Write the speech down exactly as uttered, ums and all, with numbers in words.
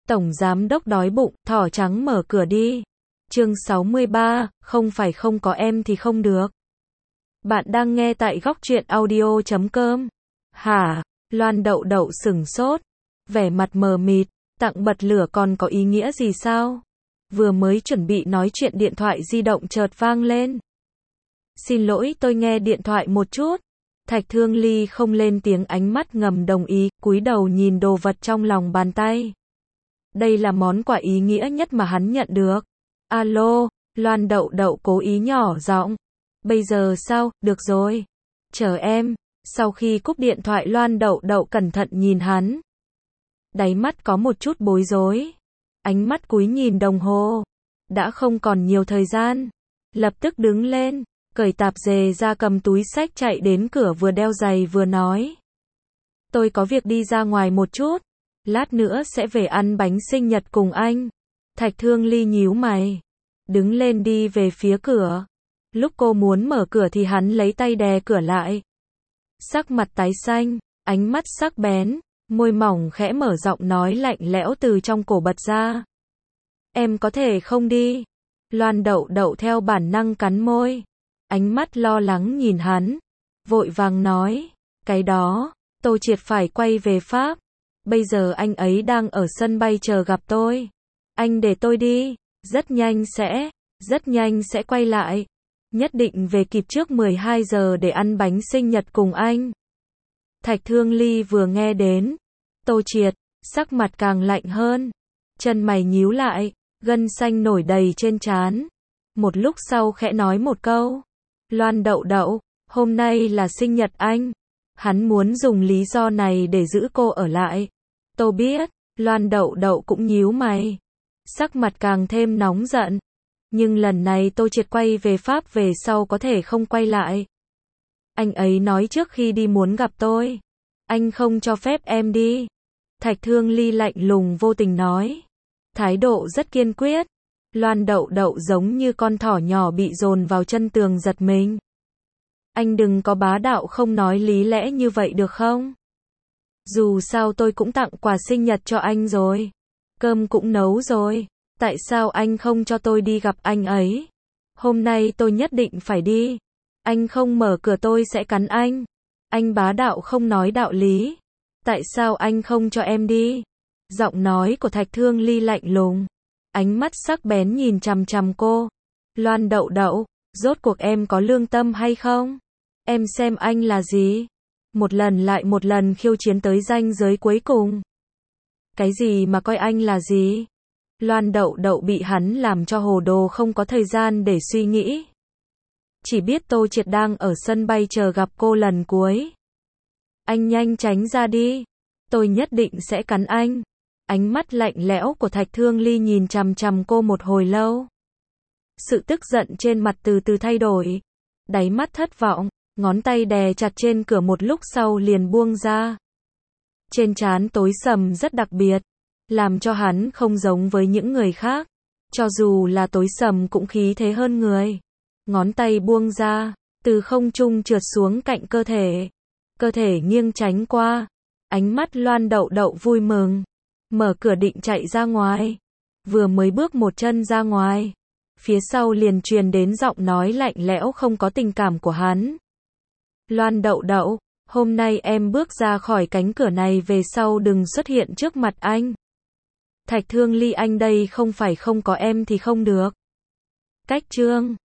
Tổng giám đốc đói bụng, thỏ trắng mở cửa đi. Chương sáu mươi ba, không phải không có em thì không được. Bạn đang nghe tại góc truyện audio chấm com. Hả? Loan Đậu Đậu sửng sốt, vẻ mặt mờ mịt, tặng bật lửa còn có ý nghĩa gì sao? Vừa mới chuẩn bị nói chuyện điện thoại di động chợt vang lên. Xin lỗi, tôi nghe điện thoại một chút. Thạch Thương Ly không lên tiếng, ánh mắt ngầm đồng ý, cúi đầu nhìn đồ vật trong lòng bàn tay. Đây là món quà ý nghĩa nhất mà hắn nhận được. Alo, Loan Đậu Đậu cố ý nhỏ giọng. Bây giờ sao, được rồi. Chờ em. Sau khi cúp điện thoại, Loan Đậu Đậu cẩn thận nhìn hắn. Đáy mắt có một chút bối rối. Ánh mắt cúi nhìn đồng hồ. Đã không còn nhiều thời gian. Lập tức đứng lên, cởi tạp dề ra, cầm túi xách chạy đến cửa, vừa đeo giày vừa nói. Tôi có việc đi ra ngoài một chút. Lát nữa sẽ về ăn bánh sinh nhật cùng anh. Thạch Thương Ly nhíu mày, đứng lên đi về phía cửa. Lúc cô muốn mở cửa thì hắn lấy tay đè cửa lại. Sắc mặt tái xanh, ánh mắt sắc bén, môi mỏng khẽ mở, giọng nói lạnh lẽo từ trong cổ bật ra. Em có thể không đi. Loan Đậu Đậu theo bản năng cắn môi, ánh mắt lo lắng nhìn hắn, vội vàng nói, cái đó, Tô Triệt phải quay về Pháp. Bây giờ anh ấy đang ở sân bay chờ gặp tôi. Anh để tôi đi, rất nhanh sẽ, rất nhanh sẽ quay lại. Nhất định về kịp trước mười hai giờ để ăn bánh sinh nhật cùng anh. Thạch Thương Ly vừa nghe đến Tô Triệt, sắc mặt càng lạnh hơn. Chân mày nhíu lại, gân xanh nổi đầy trên trán. Một lúc sau khẽ nói một câu. Loan Đậu Đậu, hôm nay là sinh nhật anh. Hắn muốn dùng lý do này để giữ cô ở lại. Tôi biết. Loan Đậu Đậu cũng nhíu mày, sắc mặt càng thêm nóng giận. Nhưng lần này Tô Triệt quay về Pháp về sau có thể không quay lại. Anh ấy nói trước khi đi muốn gặp tôi. Anh không cho phép em đi. Thạch Thương Ly lạnh lùng vô tình nói. Thái độ rất kiên quyết. Loan Đậu Đậu giống như con thỏ nhỏ bị dồn vào chân tường giật mình. Anh đừng có bá đạo không nói lý lẽ như vậy được không? Dù sao tôi cũng tặng quà sinh nhật cho anh rồi. Cơm cũng nấu rồi. Tại sao anh không cho tôi đi gặp anh ấy? Hôm nay tôi nhất định phải đi. Anh không mở cửa tôi sẽ cắn anh. Anh bá đạo không nói đạo lý. Tại sao anh không cho em đi? Giọng nói của Thạch Thương Ly lạnh lùng, ánh mắt sắc bén nhìn chằm chằm cô. Loan Đậu Đậu, rốt cuộc em có lương tâm hay không? Em xem anh là gì? Một lần lại một lần khiêu chiến tới ranh giới cuối cùng. Cái gì mà coi anh là gì? Loan Đậu Đậu bị hắn làm cho hồ đồ, không có thời gian để suy nghĩ. Chỉ biết Tô Triệt đang ở sân bay chờ gặp cô lần cuối. Anh nhanh tránh ra đi. Tôi nhất định sẽ cắn anh. Ánh mắt lạnh lẽo của Thạch Thương Ly nhìn chằm chằm cô một hồi lâu. Sự tức giận trên mặt từ từ thay đổi. Đáy mắt thất vọng, ngón tay đè chặt trên cửa, một lúc sau liền buông ra. Trên trán tối sầm rất đặc biệt, làm cho hắn không giống với những người khác. Cho dù là tối sầm cũng khí thế hơn người. Ngón tay buông ra, từ không trung trượt xuống cạnh cơ thể. Cơ thể nghiêng tránh qua. Ánh mắt Loan Đậu Đậu vui mừng, mở cửa định chạy ra ngoài. Vừa mới bước một chân ra ngoài, phía sau liền truyền đến giọng nói lạnh lẽo không có tình cảm của hắn. Loan Đậu Đậu, hôm nay em bước ra khỏi cánh cửa này về sau đừng xuất hiện trước mặt anh. Thạch Thương Ly, anh đây không phải không có em thì không được. Cách chương